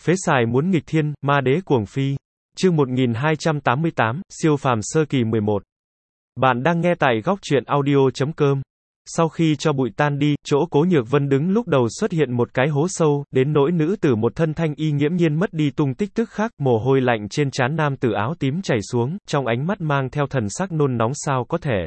Phế xài muốn nghịch thiên, ma đế cuồng phi. Chương 1288, siêu phàm sơ kỳ 11. Bạn đang nghe tại góc truyện audio.com. Sau khi cho bụi tan đi, chỗ Cố Nhược Vân đứng lúc đầu xuất hiện một cái hố sâu, đến nỗi nữ tử một thân thanh y nghiễm nhiên mất đi tung tích tức khắc, mồ hôi lạnh trên trán nam tử áo tím chảy xuống, trong ánh mắt mang theo thần sắc nôn nóng sao có thể.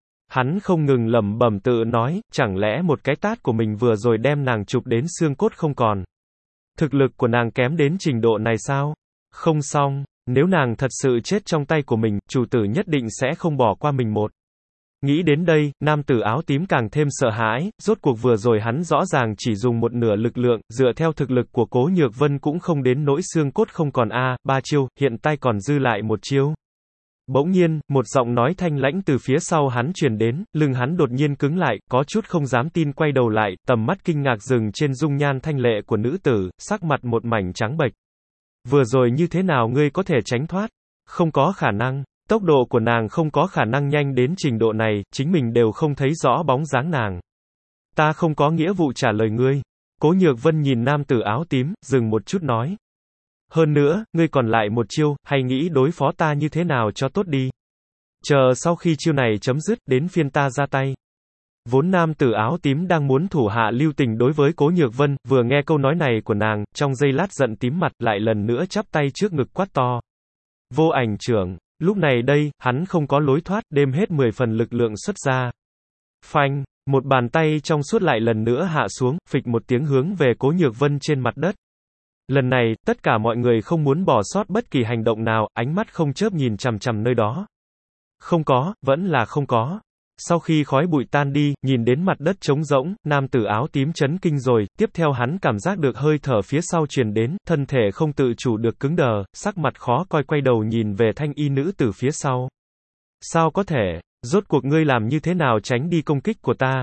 Hắn không ngừng lẩm bẩm tự nói, chẳng lẽ một cái tát của mình vừa rồi đem nàng chụp đến xương cốt không còn. Thực lực của nàng kém đến trình độ này sao? Không xong, nếu nàng thật sự chết trong tay của mình, chủ tử nhất định sẽ không bỏ qua mình một. Nghĩ đến đây, nam tử áo tím càng thêm sợ hãi, rốt cuộc vừa rồi hắn rõ ràng chỉ dùng một nửa lực lượng, dựa theo thực lực của Cố Nhược Vân cũng không đến nỗi xương cốt không còn ba chiêu, hiện tại còn dư lại một chiêu. Bỗng nhiên, một giọng nói thanh lãnh từ phía sau hắn truyền đến, lưng hắn đột nhiên cứng lại, có chút không dám tin quay đầu lại, tầm mắt kinh ngạc dừng trên dung nhan thanh lệ của nữ tử, sắc mặt một mảnh trắng bệch. Vừa rồi như thế nào ngươi có thể tránh thoát? Không có khả năng, tốc độ của nàng không có khả năng nhanh đến trình độ này, chính mình đều không thấy rõ bóng dáng nàng. Ta không có nghĩa vụ trả lời ngươi. Cố Nhược Vân nhìn nam tử áo tím, dừng một chút nói. Hơn nữa, ngươi còn lại một chiêu, hay nghĩ đối phó ta như thế nào cho tốt đi. Chờ sau khi chiêu này chấm dứt, đến phiên ta ra tay. Vốn nam tử áo tím đang muốn thủ hạ lưu tình đối với Cố Nhược Vân, vừa nghe câu nói này của nàng, trong giây lát giận tím mặt, lại lần nữa chắp tay trước ngực quát to. Vô ảnh trưởng, lúc này đây, hắn không có lối thoát, đem hết 10 phần lực lượng xuất ra. Phanh, một bàn tay trong suốt lại lần nữa hạ xuống, phịch một tiếng hướng về Cố Nhược Vân trên mặt đất. Lần này, tất cả mọi người không muốn bỏ sót bất kỳ hành động nào, ánh mắt không chớp nhìn chằm chằm nơi đó. Không có, vẫn là không có. Sau khi khói bụi tan đi, nhìn đến mặt đất trống rỗng, nam tử áo tím chấn kinh rồi, tiếp theo hắn cảm giác được hơi thở phía sau truyền đến, thân thể không tự chủ được cứng đờ, sắc mặt khó coi quay đầu nhìn về thanh y nữ tử phía sau. Sao có thể, rốt cuộc ngươi làm như thế nào tránh đi công kích của ta?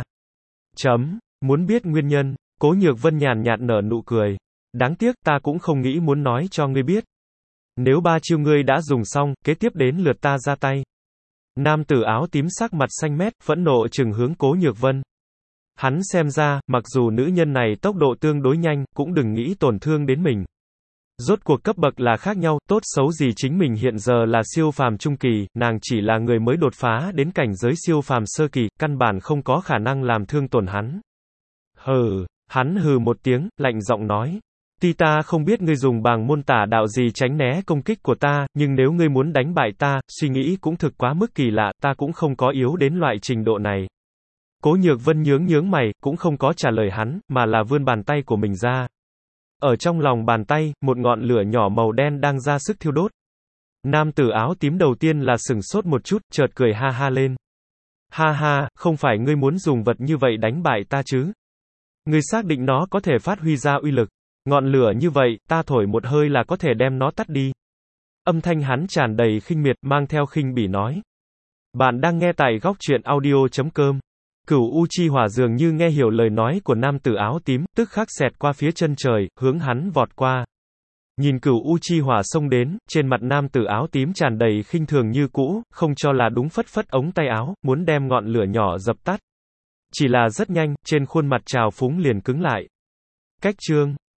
Muốn biết nguyên nhân, Cố Nhược Vân nhàn nhạt nở nụ cười. Đáng tiếc, ta cũng không nghĩ muốn nói cho ngươi biết. Nếu ba chiêu ngươi đã dùng xong, kế tiếp đến lượt ta ra tay. Nam tử áo tím sắc mặt xanh mét, phẫn nộ trừng hướng Cố Nhược Vân. Hắn xem ra, mặc dù nữ nhân này tốc độ tương đối nhanh, cũng đừng nghĩ tổn thương đến mình. Rốt cuộc cấp bậc là khác nhau, tốt xấu gì chính mình hiện giờ là siêu phàm trung kỳ, nàng chỉ là người mới đột phá đến cảnh giới siêu phàm sơ kỳ, căn bản không có khả năng làm thương tổn hắn. Hắn hừ một tiếng, lạnh giọng nói. Tuy ta không biết ngươi dùng bàng môn tả đạo gì tránh né công kích của ta, nhưng nếu ngươi muốn đánh bại ta, suy nghĩ cũng thực quá mức kỳ lạ, ta cũng không có yếu đến loại trình độ này. Cố Nhược Vân nhướng mày, cũng không có trả lời hắn, mà là vươn bàn tay của mình ra. Ở trong lòng bàn tay, một ngọn lửa nhỏ màu đen đang ra sức thiêu đốt. Nam tử áo tím đầu tiên là sửng sốt một chút, chợt cười ha ha lên. Ha ha, không phải ngươi muốn dùng vật như vậy đánh bại ta chứ? Ngươi xác định nó có thể phát huy ra uy lực. Ngọn lửa như vậy, ta thổi một hơi là có thể đem nó tắt đi. Âm thanh hắn tràn đầy khinh miệt, mang theo khinh bỉ nói. Bạn đang nghe tại góc truyện audio.com. Cửu U Chi Hỏa dường như nghe hiểu lời nói của nam tử áo tím, tức khắc xẹt qua phía chân trời, hướng hắn vọt qua. Nhìn Cửu U Chi Hỏa xông đến, trên mặt nam tử áo tím tràn đầy khinh thường như cũ, không cho là đúng phất phất ống tay áo, muốn đem ngọn lửa nhỏ dập tắt. Chỉ là rất nhanh, trên khuôn mặt trào phúng liền cứng lại. Cách chương